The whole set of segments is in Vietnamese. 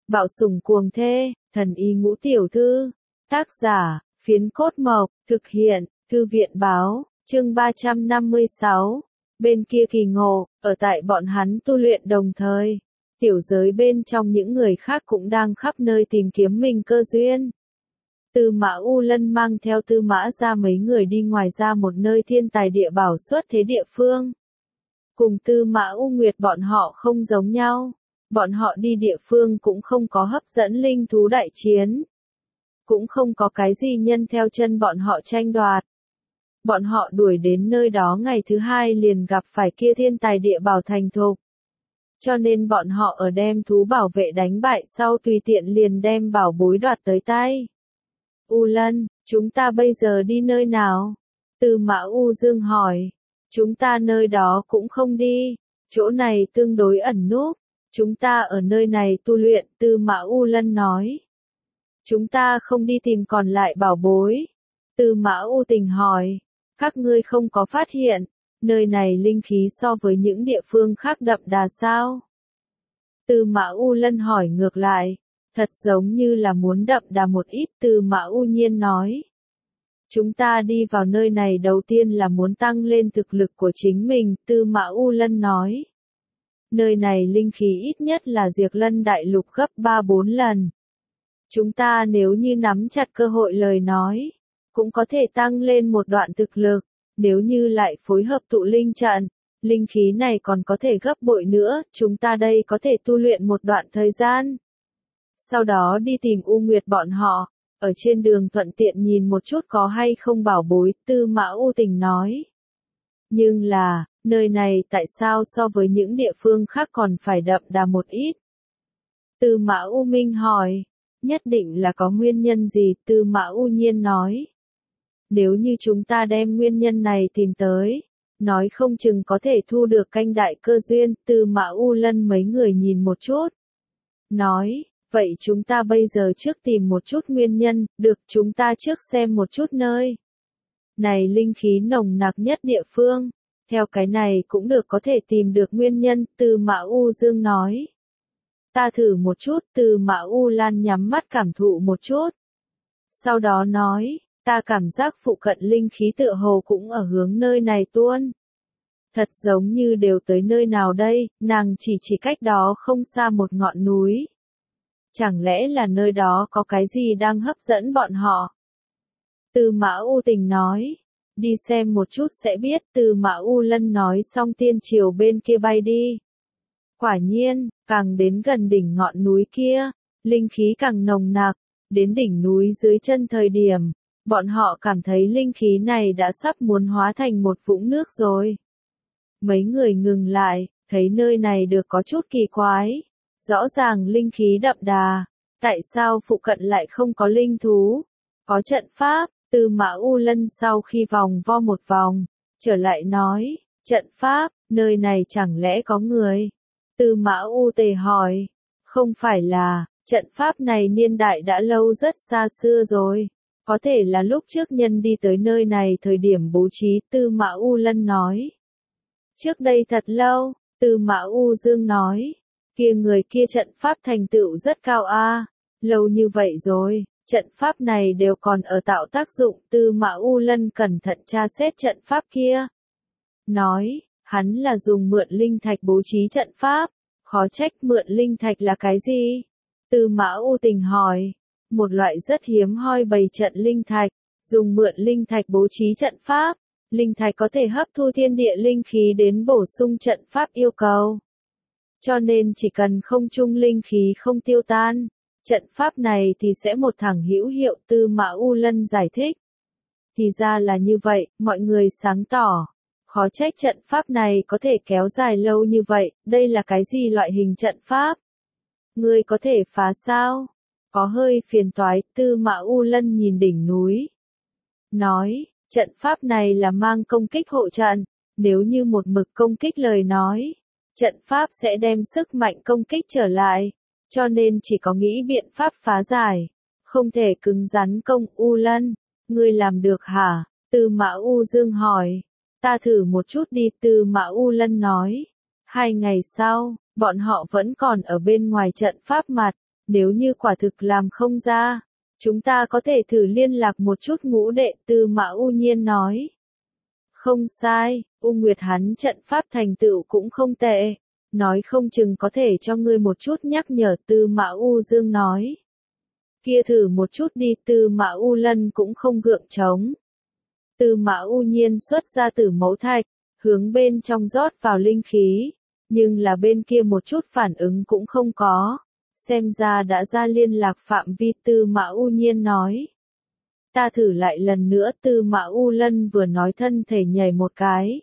Bạo sủng cuồng thê, thần y ngũ tiểu thư. Tác giả, Phiến Cốt Mộc, thực hiện, Thư viện báo, chương 356. Bên kia kỳ ngộ, ở tại bọn hắn tu luyện đồng thời. Tiểu giới bên trong những người khác cũng đang khắp nơi tìm kiếm mình cơ duyên. Tư Mã U Lân mang theo Tư Mã ra mấy người đi ngoài ra một nơi thiên tài địa bảo xuất thế địa phương. Cùng Tư Mã U Nguyệt bọn họ không giống nhau. Bọn họ đi địa phương cũng không có hấp dẫn linh thú đại chiến. Cũng không có cái gì nhân theo chân bọn họ tranh đoạt. Bọn họ đuổi đến nơi đó ngày thứ hai liền gặp phải kia thiên tài địa bảo thành thục. Cho nên bọn họ ở đem thú bảo vệ đánh bại sau tùy tiện liền đem bảo bối đoạt tới tay. U Lân, chúng ta bây giờ đi nơi nào? Tư Mã U Dương hỏi. Chúng ta nơi đó cũng không đi. Chỗ này tương đối ẩn núp. Chúng ta ở nơi này tu luyện, Tư Mã U Lân nói. Chúng ta không đi tìm còn lại bảo bối. Tư Mã U Tình hỏi. Các ngươi không có phát hiện, nơi này linh khí so với những địa phương khác đậm đà sao? Tư Mã U Lân hỏi ngược lại. Thật giống như là muốn đậm đà một ít, Tư Mã U Nhiên nói. Chúng ta đi vào nơi này đầu tiên là muốn tăng lên thực lực của chính mình, Tư Mã U Lân nói. Nơi này linh khí ít nhất là Diệt Lân Đại Lục gấp 3-4 lần. Chúng ta nếu như nắm chặt cơ hội lời nói, cũng có thể tăng lên một đoạn thực lực, nếu như lại phối hợp tụ linh trận, linh khí này còn có thể gấp bội nữa, chúng ta đây có thể tu luyện một đoạn thời gian. Sau đó đi tìm U Nguyệt bọn họ, ở trên đường thuận tiện nhìn một chút có hay không bảo bối, Tư Mã U Tình nói. Nhưng là, nơi này tại sao so với những địa phương khác còn phải đậm đà một ít? Tư Mã U Minh hỏi. Nhất định là có nguyên nhân gì, Tư Mã U Nhiên nói. Nếu như chúng ta đem nguyên nhân này tìm tới, nói không chừng có thể thu được canh đại cơ duyên, Tư Mã U Lân mấy người nhìn một chút. Nói, vậy chúng ta bây giờ trước tìm một chút nguyên nhân, được chúng ta trước xem một chút nơi. Này linh khí nồng nặc nhất địa phương, theo cái này cũng được có thể tìm được nguyên nhân, Tư Mã U Dương nói. Ta thử một chút, Tư Mã U Lan nhắm mắt cảm thụ một chút. Sau đó nói, ta cảm giác phụ cận linh khí tựa hồ cũng ở hướng nơi này tuôn. Thật giống như đều tới nơi nào đây, nàng chỉ cách đó không xa một ngọn núi. Chẳng lẽ là nơi đó có cái gì đang hấp dẫn bọn họ? Tư Mã U Tình nói, đi xem một chút sẽ biết, Tư Mã U Lân nói xong tiên triều bên kia bay đi. Quả nhiên, càng đến gần đỉnh ngọn núi kia, linh khí càng nồng nặc, đến đỉnh núi dưới chân thời điểm, bọn họ cảm thấy linh khí này đã sắp muốn hóa thành một vũng nước rồi. Mấy người ngừng lại, thấy nơi này được có chút kỳ quái, rõ ràng linh khí đậm đà, tại sao phụ cận lại không có linh thú, có trận pháp, Tư Mã U Lân sau khi vòng vo một vòng, trở lại nói, trận pháp, nơi này chẳng lẽ có người? Tư Mã U Tề hỏi, không phải là, trận pháp này niên đại đã lâu rất xa xưa rồi, có thể là lúc trước nhân đi tới nơi này thời điểm bố trí, Tư Mã U Lân nói. Trước đây thật lâu, Tư Mã U Dương nói, kia người kia trận pháp thành tựu rất cao a, lâu như vậy rồi, trận pháp này đều còn ở tạo tác dụng, Tư Mã U Lân cẩn thận tra xét trận pháp kia. Nói, hắn là dùng mượn linh thạch bố trí trận pháp, khó trách mượn linh thạch là cái gì? Tư Mã U Tình hỏi, một loại rất hiếm hoi bày trận linh thạch, dùng mượn linh thạch bố trí trận pháp, linh thạch có thể hấp thu thiên địa linh khí đến bổ sung trận pháp yêu cầu. Cho nên chỉ cần không trung linh khí không tiêu tan, trận pháp này thì sẽ một thẳng hữu hiệu, Tư Mã U Lân giải thích. Thì ra là như vậy, mọi người sáng tỏ. Khó trách trận pháp này có thể kéo dài lâu như vậy, đây là cái gì loại hình trận pháp? Ngươi có thể phá sao? Có hơi phiền toái, Tư Mã U Lân nhìn đỉnh núi. Nói, trận pháp này là mang công kích hộ trận, nếu như một mực công kích lời nói, trận pháp sẽ đem sức mạnh công kích trở lại, cho nên chỉ có nghĩ biện pháp phá giải, không thể cứng rắn công. U Lân, ngươi làm được hả? Tư Mã U Dương hỏi. Ta thử một chút đi, Tư Mã U Lân nói. 2 ngày sau, bọn họ vẫn còn ở bên ngoài trận pháp mặt, Nếu như quả thực làm không ra, chúng ta có thể thử liên lạc một chút ngũ đệ, Tư Mã U Nhiên nói. Không sai, U Nguyệt hắn trận pháp thành tựu cũng không tệ. Nói không chừng có thể cho ngươi một chút nhắc nhở, Tư Mã U Dương nói. Kia thử một chút đi, Tư Mã U Lân cũng không gượng chống. Tư Mã U Nhiên xuất ra Tử Mẫu Thạch, hướng bên trong rót vào linh khí, nhưng là bên kia một chút phản ứng cũng không có. Xem ra đã ra liên lạc phạm vi, Tư Mã U Nhiên nói. Ta thử lại lần nữa, Tư Mã U Lân vừa nói thân thể nhảy một cái.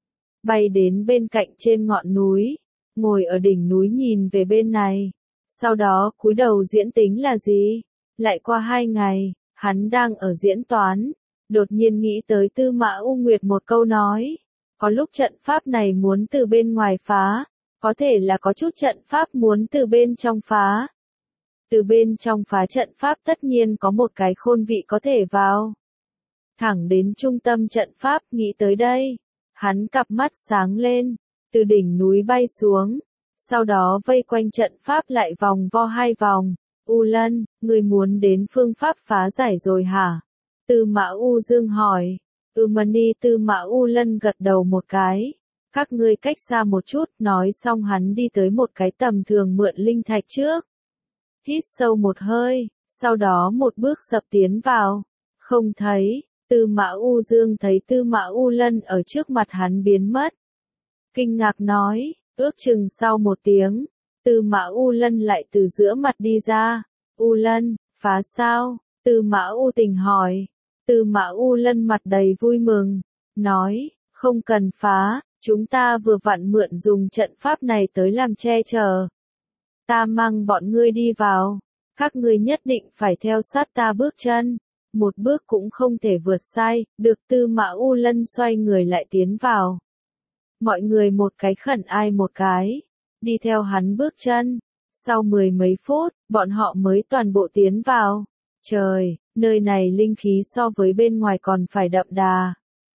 Bay đến bên cạnh trên ngọn núi, ngồi ở đỉnh núi nhìn về bên này. Sau đó cúi đầu diễn tính là gì? Lại qua 2 ngày, hắn đang ở diễn toán. Đột nhiên nghĩ tới Tư Mã U Nguyệt một câu nói. Có lúc trận pháp này muốn từ bên ngoài phá, có thể là có chút trận pháp muốn từ bên trong phá. Từ bên trong phá trận pháp tất nhiên có một cái khôn vị có thể vào. Thẳng đến trung tâm trận pháp, nghĩ tới đây. Hắn cặp mắt sáng lên, từ đỉnh núi bay xuống. Sau đó vây quanh trận pháp lại vòng vo 2 vòng. U Lân, người muốn đến phương pháp phá giải rồi hả? Tư Mã U Dương hỏi. Mani, Tư Mã U Lân gật đầu một cái. Các ngươi cách xa một chút, nói xong hắn đi tới một cái tầm thường mượn linh thạch trước. Hít sâu một hơi, sau đó một bước sập tiến vào. Không thấy, Tư Mã U Dương thấy Tư Mã U Lân ở trước mặt hắn biến mất. Kinh ngạc nói, ước chừng sau 1 tiếng, Tư Mã U Lân lại từ giữa mặt đi ra. U Lân, phá sao? Tư Mã U Tình hỏi. Tư Mã U Lân mặt đầy vui mừng, nói, không cần phá, chúng ta vừa vặn mượn dùng trận pháp này tới làm che chở. Ta mang bọn ngươi đi vào, các ngươi nhất định phải theo sát ta bước chân, một bước cũng không thể vượt sai, được. Tư Mã U Lân xoay người lại tiến vào. Mọi người một cái khẩn ai một cái, đi theo hắn bước chân. Sau 10 mấy phút, bọn họ mới toàn bộ tiến vào. Trời, nơi này linh khí so với bên ngoài còn phải đậm đà.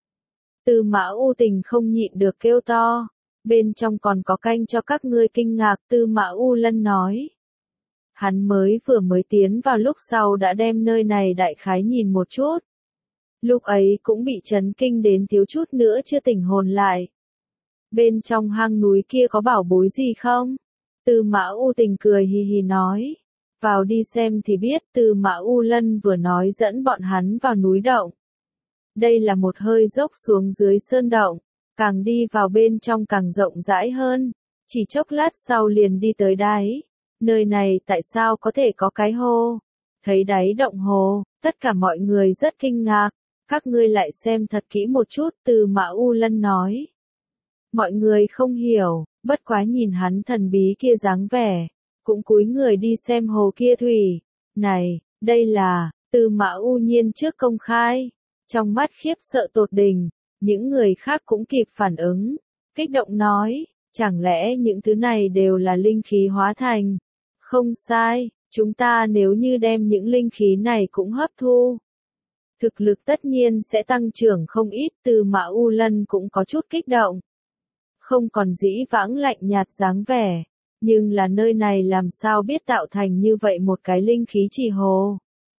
Tư Mã U Tình không nhịn được kêu to. Bên trong còn có canh cho các ngươi. Kinh ngạc, Tư Mã U Lân nói. Hắn vừa mới tiến vào lúc sau đã đem nơi này đại khái nhìn một chút. Lúc ấy cũng bị chấn kinh đến thiếu chút nữa chưa tỉnh hồn lại. Bên trong hang núi kia có bảo bối gì không? Tư Mã U Tình cười hì hì nói. Vào đi xem thì biết. Tư Mã U Lân vừa nói dẫn bọn hắn vào núi động. Đây là một hơi dốc xuống dưới sơn động, càng đi vào bên trong càng rộng rãi hơn. Chỉ chốc lát sau liền đi tới đáy. Nơi này tại sao có thể có cái hồ? Thấy đáy động hồ, tất cả mọi người rất kinh ngạc. Các ngươi lại xem thật kỹ một chút, Tư Mã U Lân nói. Mọi người không hiểu, bất quá nhìn hắn thần bí kia dáng vẻ, cũng cúi người đi xem hồ kia thủy. Này, đây là, Tư Mã U Nhiên trước công khai. Trong mắt khiếp sợ tột đỉnh, những người khác cũng kịp phản ứng. Kích động nói, chẳng lẽ những thứ này đều là linh khí hóa thành? Không sai, chúng ta nếu như đem những linh khí này cũng hấp thu, thực lực tất nhiên sẽ tăng trưởng không ít. Tư Mã U Lân cũng có chút kích động. Không còn dĩ vãng lạnh nhạt dáng vẻ, nhưng là nơi này làm sao biết tạo thành như vậy một cái linh khí trì hồ?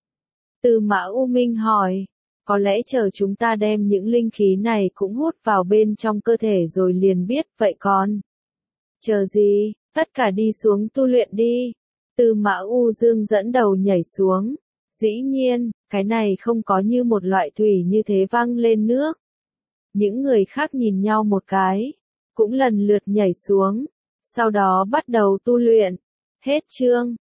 Tư Mã U Minh hỏi, có lẽ chờ chúng ta đem những linh khí này cũng hút vào bên trong cơ thể rồi liền biết, vậy còn chờ gì, tất cả đi xuống tu luyện đi. Tư Mã U Dương dẫn đầu nhảy xuống. Dĩ nhiên, cái này không có như một loại thủy như thế văng lên nước. Những người khác nhìn nhau một cái, cũng lần lượt nhảy xuống, sau đó bắt đầu tu luyện. Hết chương.